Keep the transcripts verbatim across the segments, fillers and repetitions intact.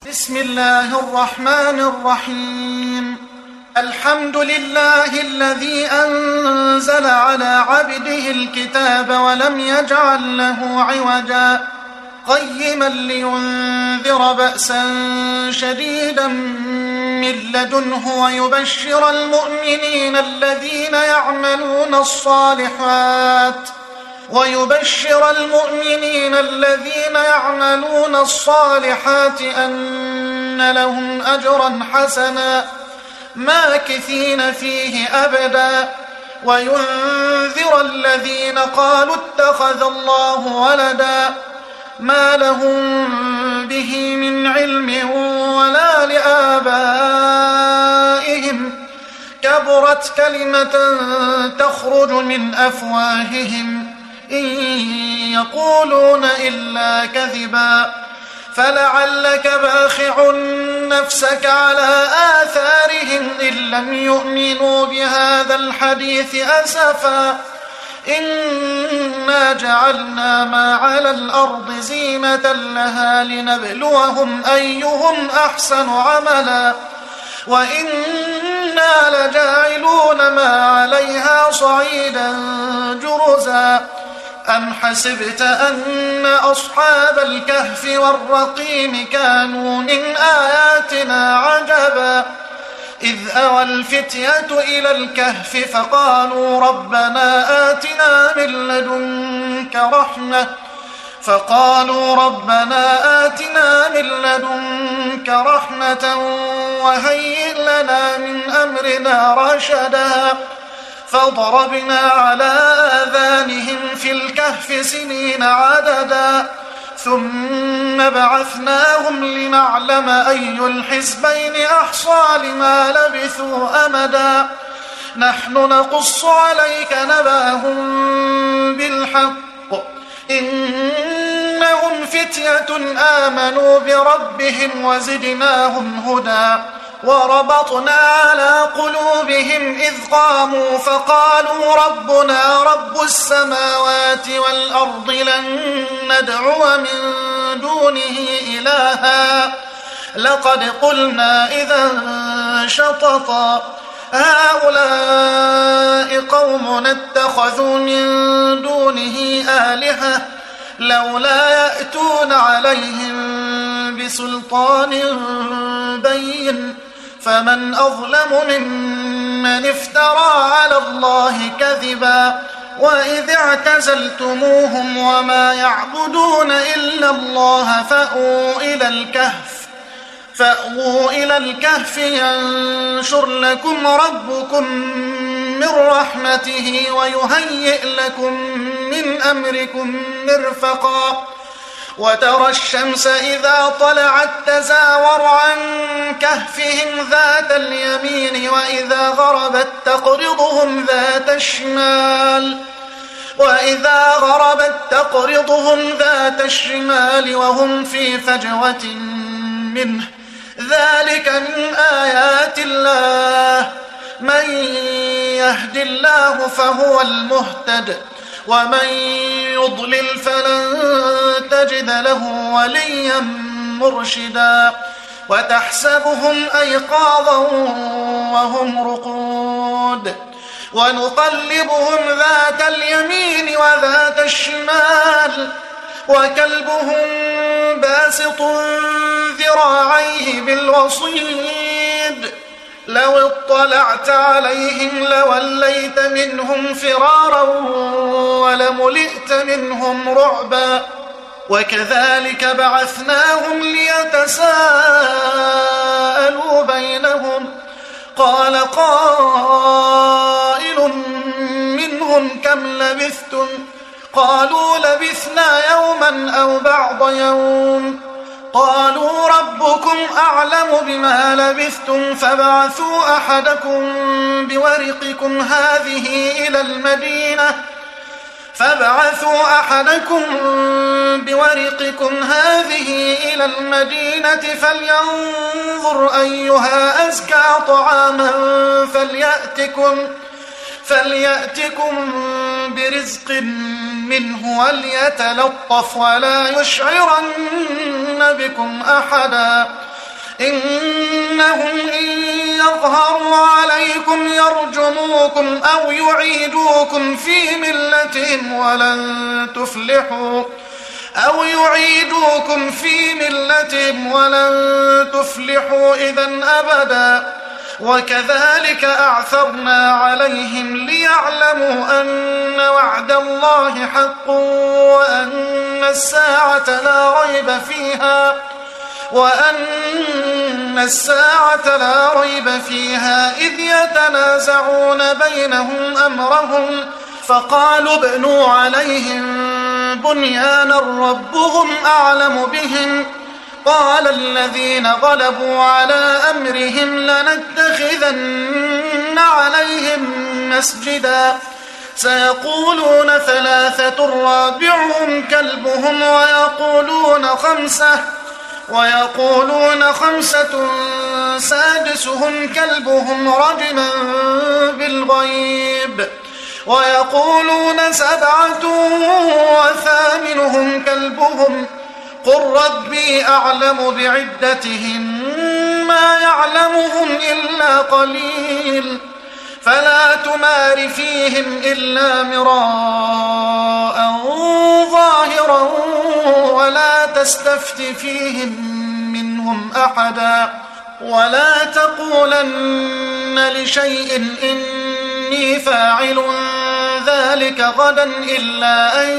بسم الله الرحمن الرحيم. الحمد لله الذي أنزل على عبده الكتاب ولم يجعل له عوجا قيما لينذر بأسا شديدا من لدنه ويبشر المؤمنين الذين يعملون الصالحات ويبشر المؤمنين الذين يعملون الصالحات أن لهم أجرا حسنا ماكثين فيه أبدا وينذر الذين قالوا اتخذ الله ولدا ما لهم به من علم ولا لآبائهم كبرت كلمة تخرج من أفواههم إن يقولون إلا كذبا فلعلك باخع نفسك على آثارهم إن لم يؤمنوا بهذا الحديث أسفا إنا جعلنا ما على الأرض زينة لها لنبلوهم أيهم أحسن عملا وإنا لجاعلون ما عليها صعيدا جرزا أم حسبت أن أصحاب الكهف والرقيم كانوا من آياتنا عجبا إذ أوى الفتية إلى الكهف فقالوا ربنا آتنا من لدنك رحمة فقالوا ربنا آتنا من لدنك رحمة وهيئ لنا من أمرنا رشدا فضربنا على آذانهم في الكهف سنين عددا ثم بعثناهم لنعلم أي الحزبين أحصى لما لبثوا أمدا نحن نقص عليك نبأهم بالحق إنهم فتية آمنوا بربهم وزدناهم هدى وربطنا على قلوبهم إذ قاموا فقالوا ربنا رب السماوات والأرض لن ندعو من دونه إلها لقد قلنا إذا شططا هؤلاء قوم اتخذوا من دونه آلهة لولا يأتون عليهم بسلطان بين فمن أظلم ممن افترى على الله كذبا وإذ اعتزلتموهم وما يعبدون إلا الله فأووا إلى الكهف فأووا إلى الكهف ينشر لكم ربكم من رحمته ويهيئ لكم من أمركم مرفقا وترى الشمس إذا طلعت تزاور عن كهفهم ذات اليمين وإذا غربت تقرضهم ذات الشمال وإذا غربت تقرضهم ذات الشمال وهم في فجوة منه ذلك من آيات الله من يهد الله فهو المهتد ومن يضلل فلن تجد له وليا مرشدا وتحسبهم أيقاظا وهم رقود ونقلبهم ذات اليمين وذات الشمال وكلبهم باسط ذراعيه بالوصيد لو اطلعت عليهم لوليت منهم فرارا ولملئت منهم رعبا وكذلك بعثناهم ليتساءلوا بينهم قال قائل منهم كم لبثتم قالوا لبثنا يوما أو بعض يوم قالوا ربكم أعلم بما لبثتم فابعثوا أحدكم بورقكم هذه إلى المدينة فابعثوا أحدكم بورقكم هذه إلى المدينة فلينظر أيها أزكى طعاما فليأتكم فليأتكم برزق منه وليتلطف ولا يشعرن بكم أحدا إنهم إن يظهروا عليكم يرجموكم أو يعيدوكم في ملتهم ولن تفلحوا أو يعيدوكم في ملتهم ولن تفلحوا إذن أبدا. وكذلك أعثرنا عليهم ليعلموا أن وعد الله حق وأن الساعة لا ريب فيها وأن الساعة لا ريب فيها إذ يتنازعون بينهم أمرهم فقالوا ابنوا عليهم بنيانا ربهم أعلم بهم قال الذين غلبوا على أمرهم لنتخذن عليهم مسجدا سيقولون ثلاثة رابعهم كلبهم ويقولون خمسة ويقولون خمسة سادسهم كلبهم رجما بالغيب ويقولون سبعة وثامنهم كلبهم قل ربي أعلم بعدتهم ما يعلمهم إلا قليل فلا تمار فيهم إلا مراء ظاهرا ولا تستفت فيهم منهم أحدا ولا تقولن لشيء إني فاعل ذلك غدا إلا أن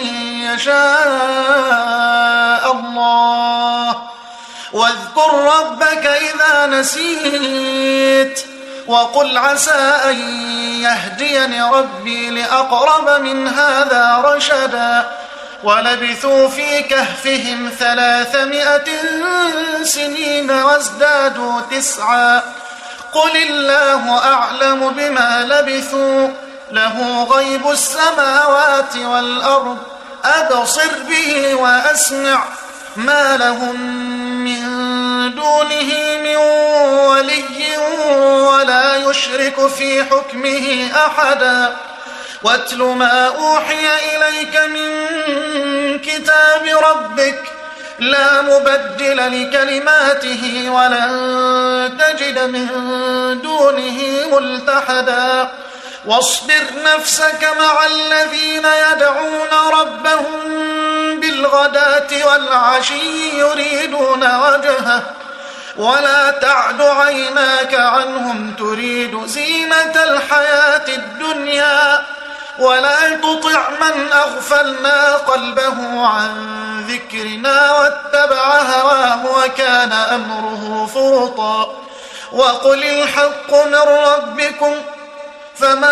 يشاء الله واذكر ربك إذا نسيت وقل عسى أن يهديني ربي لأقرب من هذا رشدا ولبثوا في كهفهم ثلاثمائة سنين وازدادوا تسعا قل الله أعلم بما لبثوا له غيب السماوات والأرض أبصر به وأسمع ما لهم من دونه من ولي ولا يشرك في حكمه أحدا واتل ما أوحي إليك من كتاب ربك لا مبدل لكلماته ولن تجد من دونه ملتحدا واصبر نفسك مع الذين يدعون ربهم بالغداة والعشي يريدون وجهه ولا تعد عيناك عنهم تريد زينة الحياة الدنيا ولا تطع من أغفلنا قلبه عن ذكرنا واتبع هواه وكان أمره فرطا وقل الحق من ربكم فمن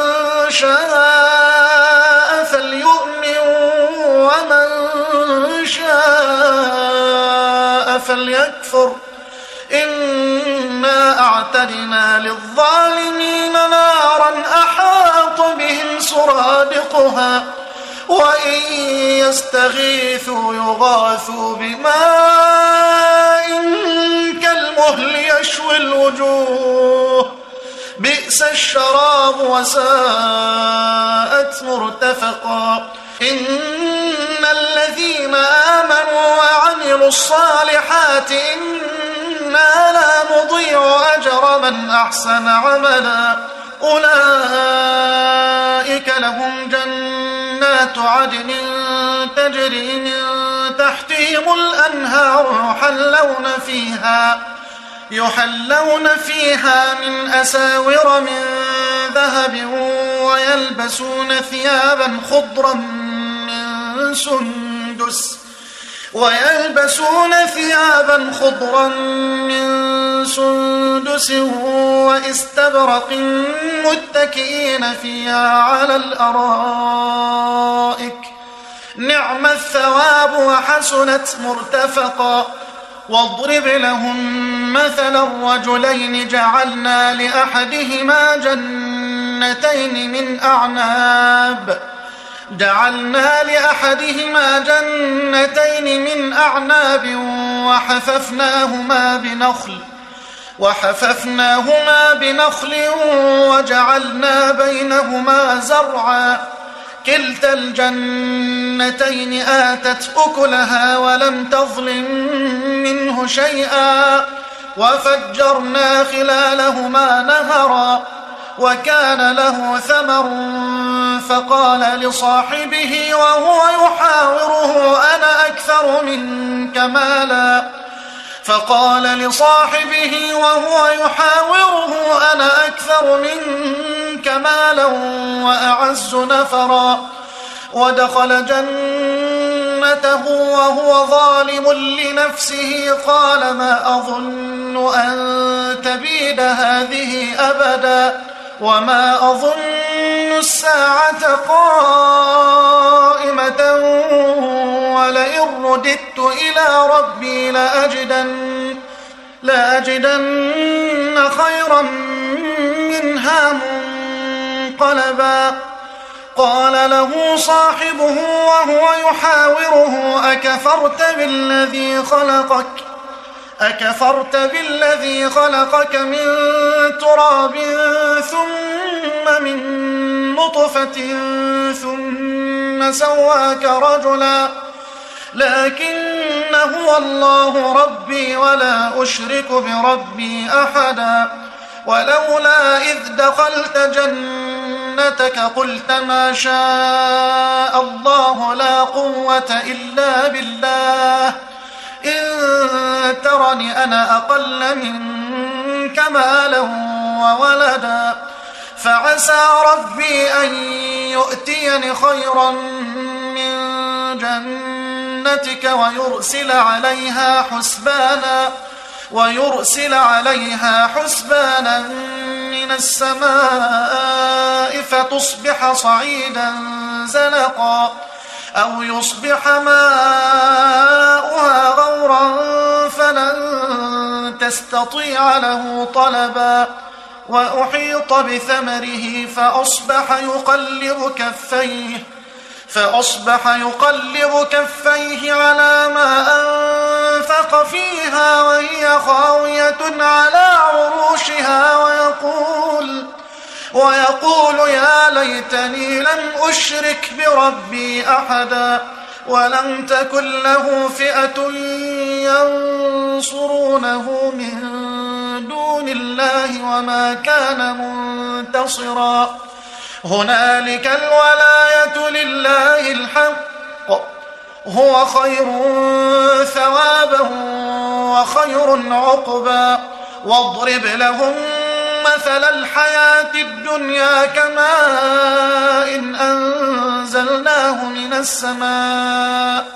شاء فليؤمن ومن شاء فليكفر إنا أعتدنا للظالمين نارا أحاط بهم سرادقها وإن يستغيثوا يغاثوا بماء كالمهل يشوي الوجوه بئس الشراب وساءت مرتفقا إن الذين آمنوا وعملوا الصالحات إنا لا نضيع أجر من أحسن عملا أولئك لهم جنات عدن تجري من تحتهم الأنهار يحلون فيها يحلون فيها من أساور من ذهب ويلبسون ثيابا خضرا من سندس ويلبسون ثيابا خضرا من سندس واستبرق متكئين فيها على الأرائك نعم الثواب وحسنت مرتفقا واضرب لهم مثلا الرجلين جعلنا لأحدهما جنتين من أعناب جعلنا لأحدهما جنتين من أعناب وحففناهما بنخل وحففناهما بنخل وجعلنا بينهما زرعا كلتا الجنتين آتت أكلها ولم تظلم منه شيئا وفجرنا خلالهما نهرا وكان له ثمر فقال لصاحبه وهو يحاوره أنا أكثر منك مالا فقال لصاحبه وهو يحاوره أنا أكثر منك مالا وأعز نفرا ودخل جنته وهو ظالم لنفسه قال ما أظن أن تبيد هذه أبدا وما أظن الساعة قائمة ولئن رددت إلى ربي لأجدن, لأجدن خيرا منها منقلبا قال له صاحبه وهو يحاوره أكفرت بالذي خلقك أكفرت بالذي خلقك من تراب ثم من نطفة ثم سواك رجلا لكن هو الله ربي ولا أشرك بربي أحدا ولولا إذ دخلت جنتك قلت ما شاء الله لا قوة إلا بالله إن ترني أنا أقل منك مالا وولدا فعسى ربي أن يؤتيني خيرا من جنتك ويرسل عليها حسبانا ويرسل عليها حسبانا من السماء فتصبح صعيدا زلقا أو يصبح ماؤها غورا فلن تستطيع له طلبا وأحيط بثمره فأصبح يقلب كفيه فأصبح يقلب كفيه على ما أنفق فيها وهي خاوية على عروشها ويقول ويقول يا ليتني لم أشرك بربي أحدا ولم تكن له فئة ينصرونه من دون الله وما كان منتصرا هنالك الولاية لله الحق هو خير ثوابا وخير عقبا واضرب لهم مثل الحياة الدنيا كماء إن أنزلناه من السماء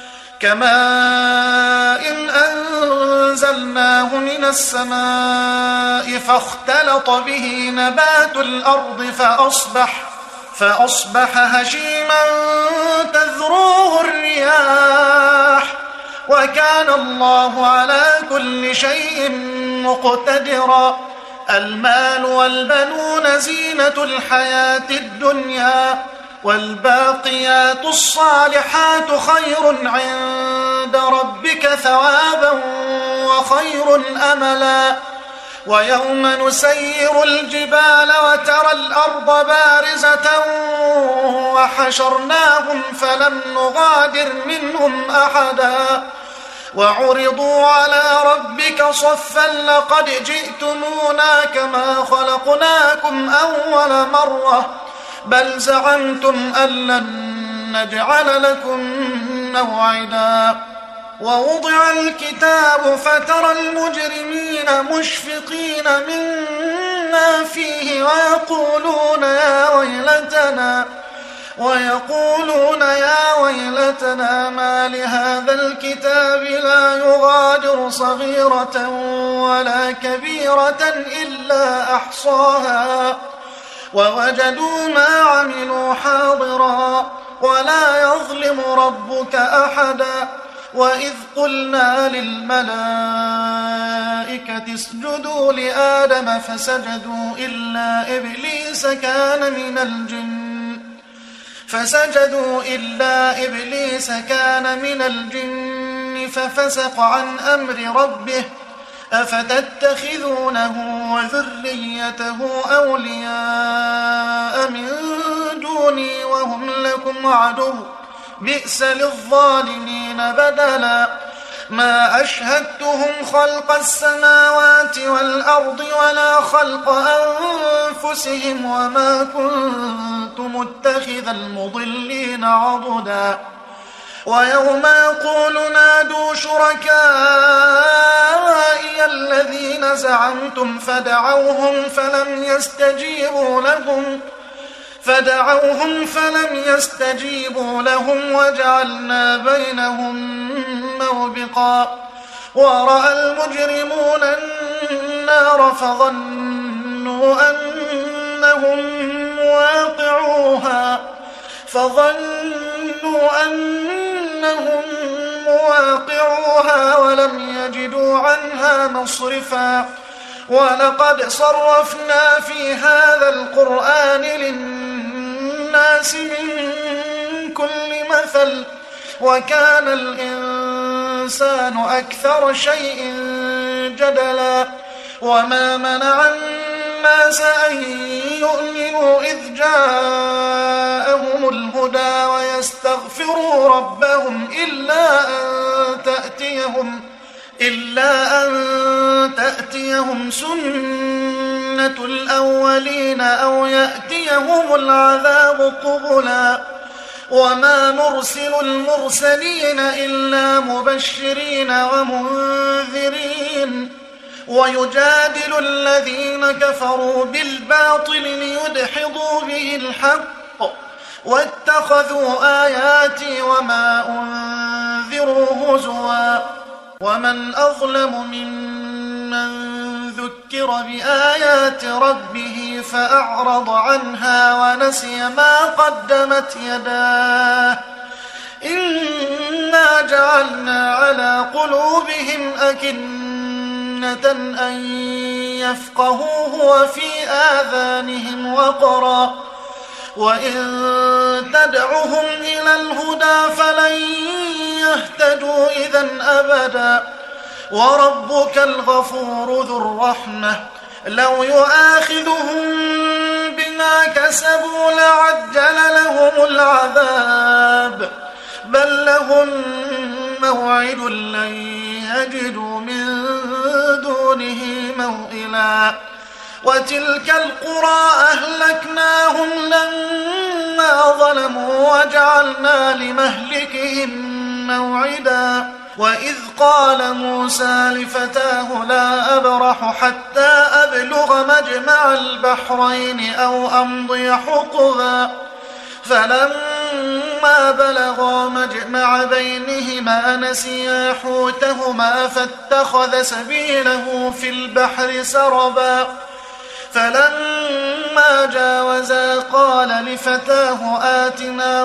كماء إن أنزلناه من السماء فاختلط به نبات الأرض فأصبح فأصبح هشيما تذروه الرياح وكان الله على كل شيء مقتدرا المال والبنون زينة الحياة الدنيا والباقيات الصالحات خير عند ربك ثوابا وخير أملا ويوم نسير الجبال وترى الأرض بارزة وحشرناهم فلم نغادر منهم أحدا وعرضوا على ربك صفا لقد جئتمونا كما خلقناكم أول مرة بل زعمتم أن لن نجعل لكم موعدا ووضع الكتاب فترى المجرمين مشفقين مما فيه ويقولون يا ويلتنا ويقولون يا ويلتنا ما لهذا الكتاب لا يغادر صغيرة ولا كبيرة إلا أحصاها ووجدوا ما عملوا حاضرا ولا يظلم ربك أحدا وإذ قلنا للملائكة اسجدوا لآدم فسجدوا إلا إبليس كان من الجن فسجدوا إلا إبليس كان من الجن ففسق عن أمر ربه أفتتخذونه وذريته أولياء من دون دوني وهم لكم عدو بئس للظالمين بدلا ما أشهدتهم خلق السماوات والأرض ولا خلق أنفسهم وما كنت متخذ المضلين عضدا ويوم يقول نادوا شركائي الذين زعمتم فدعوهم فلم يستجيبوا لهم فدعوهم فلم يستجيبوا لهم وجعلنا بينهم موبقا ورأى المجرمون النار فظنوا أنهم مواقعوها فظنوا أنهم مواقعوها ولم يجدوا عنها مصرفا ولقد صرفنا في هذا القرآن للناس من كل مثل وكان الإنسان أكثر شيء جدلا وما منع الناس أن يؤمنوا إذ جاءهم الهدى ويستغفروا ربهم إلا أن تأتيهم إلا أن تأتيهم سنة الأولين أو يأتيهم العذاب قبلا وما نرسل المرسلين إلا مبشرين ومنذرين ويجادل الذين كفروا بالباطل ليدحضوا به الحق واتخذوا آياتي وما أنذروا هزوا ومن أظلم ممن ذكر بآيات ربه فأعرض عنها ونسي ما قدمت يداه إنا جعلنا على قلوبهم أكنة أن يفقهوه وفي آذانهم وقرا وإن تدعهم إلى الهدى فلن يهتدوا إذن أبدا وربك الغفور ذو الرحمة لو يؤاخذهم بما كسبوا لعجل لهم العذاب بل لهم موعد لن يجدوا من دونه موئلا وتلك القرى أهلكناهم لما ظلموا وجعلنا لمهلكهم موعدا وإذ قال موسى لفتاه لا أبرح حتى أبلغ مجمع البحرين أو أمضي حقبا فلما بلغا مجمع بينهما نسيا حوتهما فاتخذ سبيله في البحر سربا فلما جاوزا قال لفتاه آتنا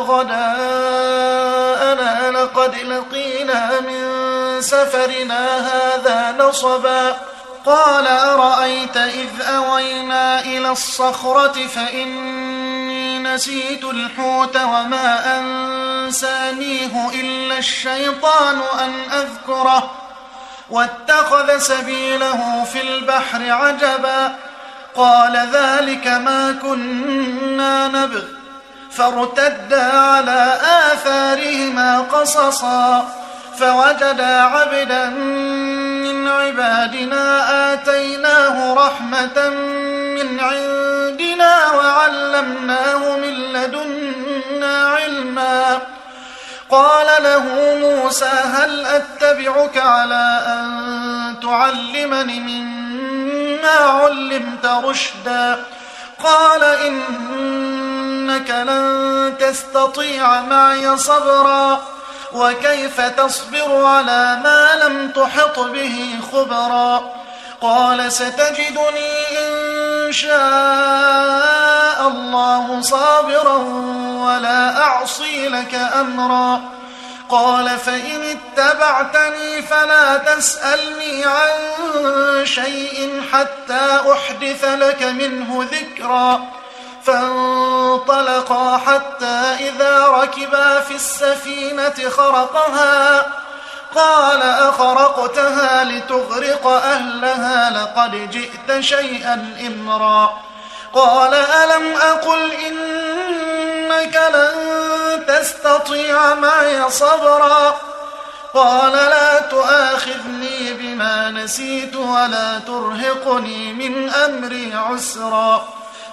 غداءنا لقد لقينا من سفرنا هذا نصبا قال أرأيت إذ أوينا إلى الصخرة فإني نسيت الحوت وما أنسانيه إلا الشيطان أن أذكره واتخذ سبيله في البحر عجبا قال ذلك ما كنا نبغ فارتدا على آثارهما قصصا فوجدا عبدا من عبادنا آتيناه رحمة من عندنا وعلمناه من لدنا علما قال له موسى هل أتبعك على أن تعلمني مما علمت رشدا قال إنك لن تستطيع معي صبرا وكيف تصبر على ما لم تحط به خبرا قال ستجدني إن شاء الله صابرا ولا أعصي لك أمرا قال فإن اتبعتني فلا تسألني عن شيء حتى أحدث لك منه ذكرا فانطلقا حتى إذا ركبا في السفينة خرقها قال أخرقتها لتغرق أهلها لقد جئت شيئا إمرا قال ألم أقل إن إنك لن تستطيع معي صبرا قال لا تؤاخذني بما نسيت ولا ترهقني من أمري عسرا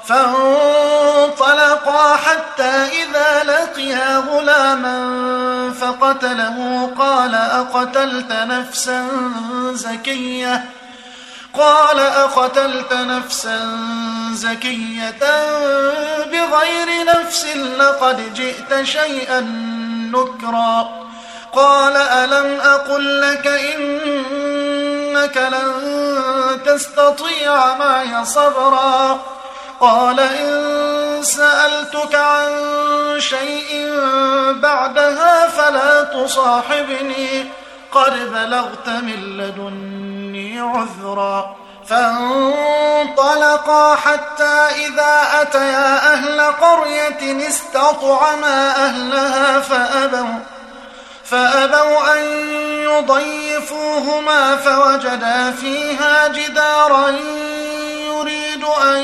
فانطلقا حتى إذا لقيا غلاما فقتله قال أقتلت نفسا زكية قال أقتلت نفسا زكية بغير نفس لقد جئت شيئا نكرا قال ألم أقل لك إنك لن تستطيع معي صبرا قال إن سألتك عن شيء بعدها فلا تصاحبني قد بلغت من لدني عذرا فانطلقا حتى إذا أتيا أهل قرية استطعما أهلها فأبوا فأبوا أن يضيفوهما فوجدا فيها جدارا يريد أن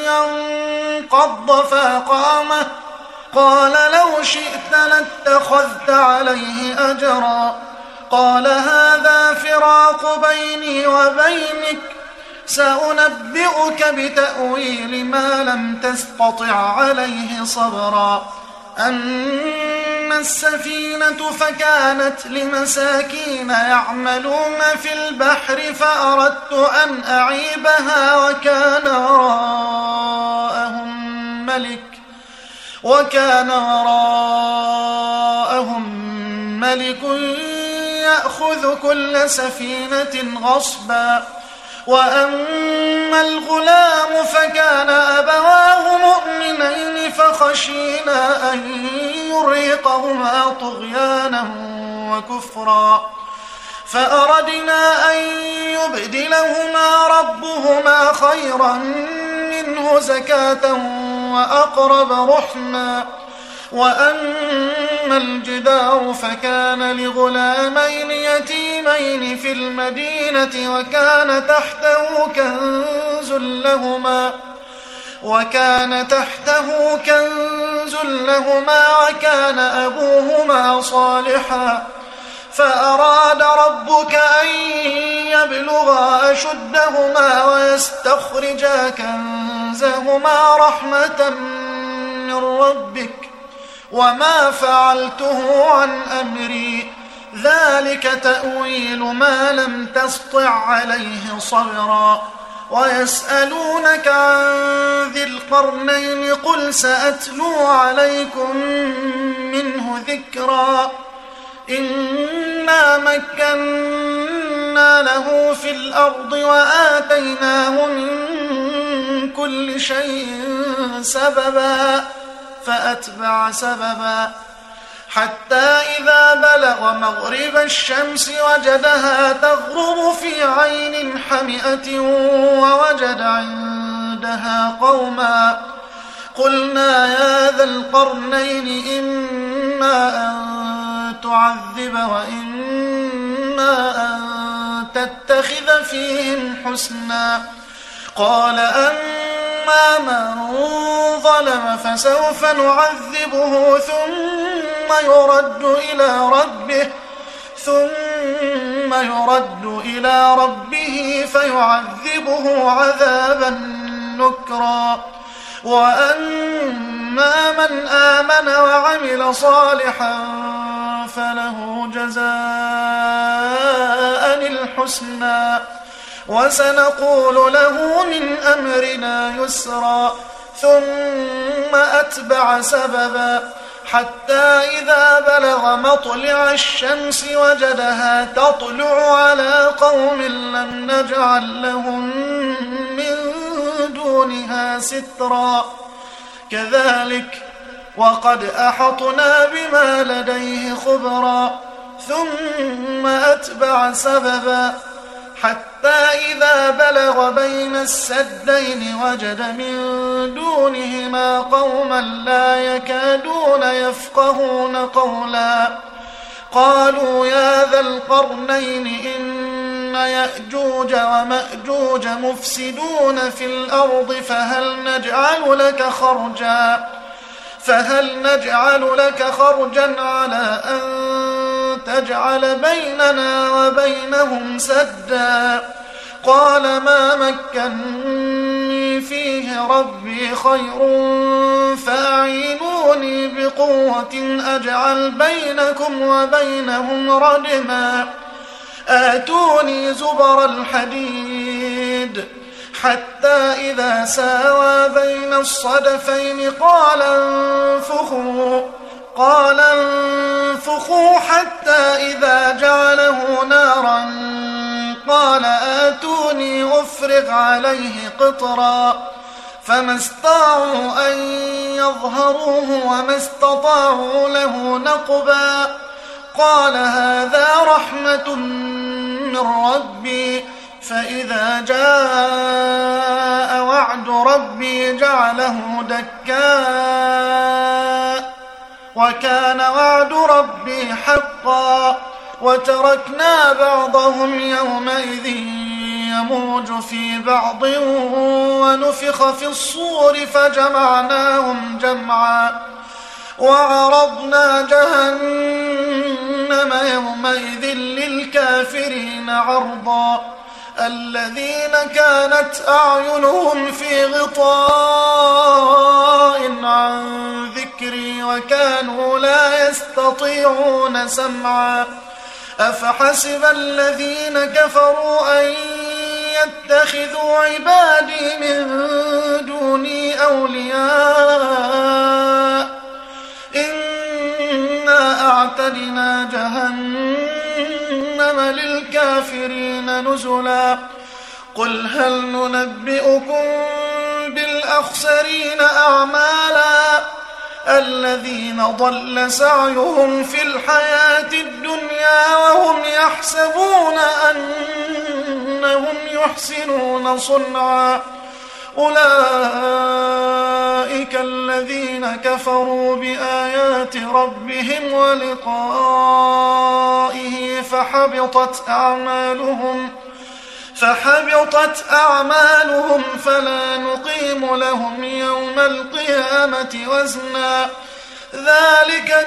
ينقض فأقامه قال لو شئت لاتخذت عليه أجرا قال هذا فراق بيني وبينك سأنبئك بتأويل ما لم تستطع عليه صبرا أما السفينة فكانت لمساكين يعملون في البحر فأردت أن أعيبها وكان وراءهم ملك وكان وراءهم ملك يأخذ كل سفينة غصبا وأما الغلام فكان أبواه مؤمنين فخشينا أن يرهقهما طغيانا وكفرا فأردنا أن يبدلهما ربهما خيرا منه زكاة وأقرب رحما وأما الجدار فكان لغلامين يتيمين في المدينة وكان تحته كنز لهما وكان تحته كنز لهما وكان أبوهما صالحا فأراد ربك أن يبلغا أشدهما ويستخرجا كنزهما رحمة من ربك وما فعلته عن أمري ذلك تأويل ما لم تسطع عليه صبرا ويسألونك عن ذي القرنين قل سأتلو عليكم منه ذكرا إنا مكنا له في الأرض وآتيناه من كل شيء سببا فأتبع سببا حتى إذا بلغ مغرب الشمس وجدها تغرب في عين حمئة ووجد عندها قوما قلنا يا ذا القرنين إما أن تعذب وإما أن تتخذ فيهم حسنا قال أما من ظلم فسوف نعذبه ثم يرد إلى ربه ثم يرد إلى ربه فيعذبه عذابا نكرا وأما من آمن وعمل صالحا فله جزاء الحسنى وسنقول له من أمرنا يسرا ثم أتبع سببا حتى إذا بلغ مطلع الشمس وجدها تطلع على قوم لم نجعل لهم من دونها سترا كذلك وقد أحطنا بما لديه خبرا ثم أتبع سببا حتى إذا بلغ بين السدين وجد من دونهما قوما لا يكادون يفقهون قولا قالوا يا ذا القرنين إن يأجوج ومأجوج مفسدون في الأرض فهل نجعل لك خرجا فهل نجعل لك خرجا على أن تجعل بيننا وبينهم سدا؟ قال ما مكنني فيه ربي خير فأعينوني بقوة أجعل بينكم وبينهم ردما آتوني زبر الحديد حتى إذا ساوى بين الصدفين قال انفخوا قال انفخوا حتى إذا جعله نارا قال آتوني أفرغ عليه قطرا فما استطاعوا أن يظهروه وما استطاعوا له نقبا قال هذا رحمة من ربي فإذا جاء وعد ربي جعله دكاء وكان وعد ربي حقا وتركنا بعضهم يومئذ يموج في بعض ونفخ في الصور فجمعناهم جمعا وعرضنا جهنم يومئذ للكافرين عرضا الذين كانت أعينهم في غطاء عن ذكري وكانوا لا يستطيعون سمعا أفحسب الذين كفروا أن يتخذوا عبادي من دوني أولياء إنا أعتدنا جهنم للكافرين نزلا قل هل ننبئكم بالأخسرين أعمالا الذين ضل سعيهم في الحياة الدنيا وهم يحسبون أنهم يحسنون صنعا أولئك الذين كفروا بآيات ربهم ولقائه فحبطت أعمالهم فحبطت أعمالهم فلا نقيم لهم يوم القيامة وزنا ذلك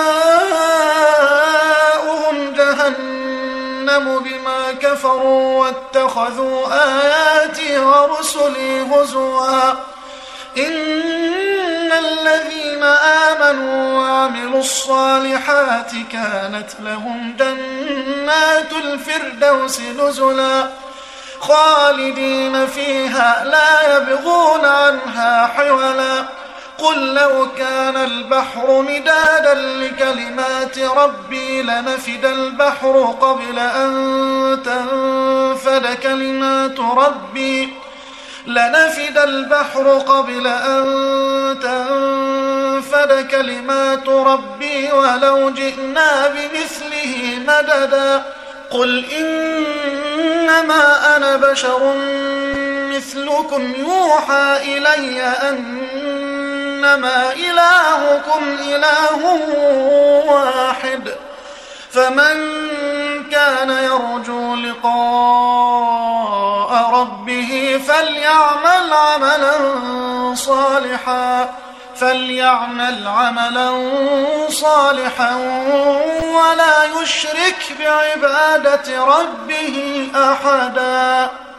جزاؤهم جهنم بما كفروا واتخذوا آياتي ورسلي هزوا إن الذين آمنوا وعملوا الصالحات كانت لهم جنات الفردوس نزلا خالدين فيها لا يبغون عنها حولا قل لو كان البحر مدادا لكلمات ربي لنفد البحر قبل أن تنفد كلمات ربي لنفد البحر قبل أن تنفد كلمات ربي ولو جئنا بمثله مددا قل إنما أنا بشر مثلكم يوحى إلي أنما إلهكم إله واحد فمن كان يرجو لقاء ربه فليعمل عملا صالحا فليعمل عملا صالحا ولا يشرك بعبادة ربه أحدا.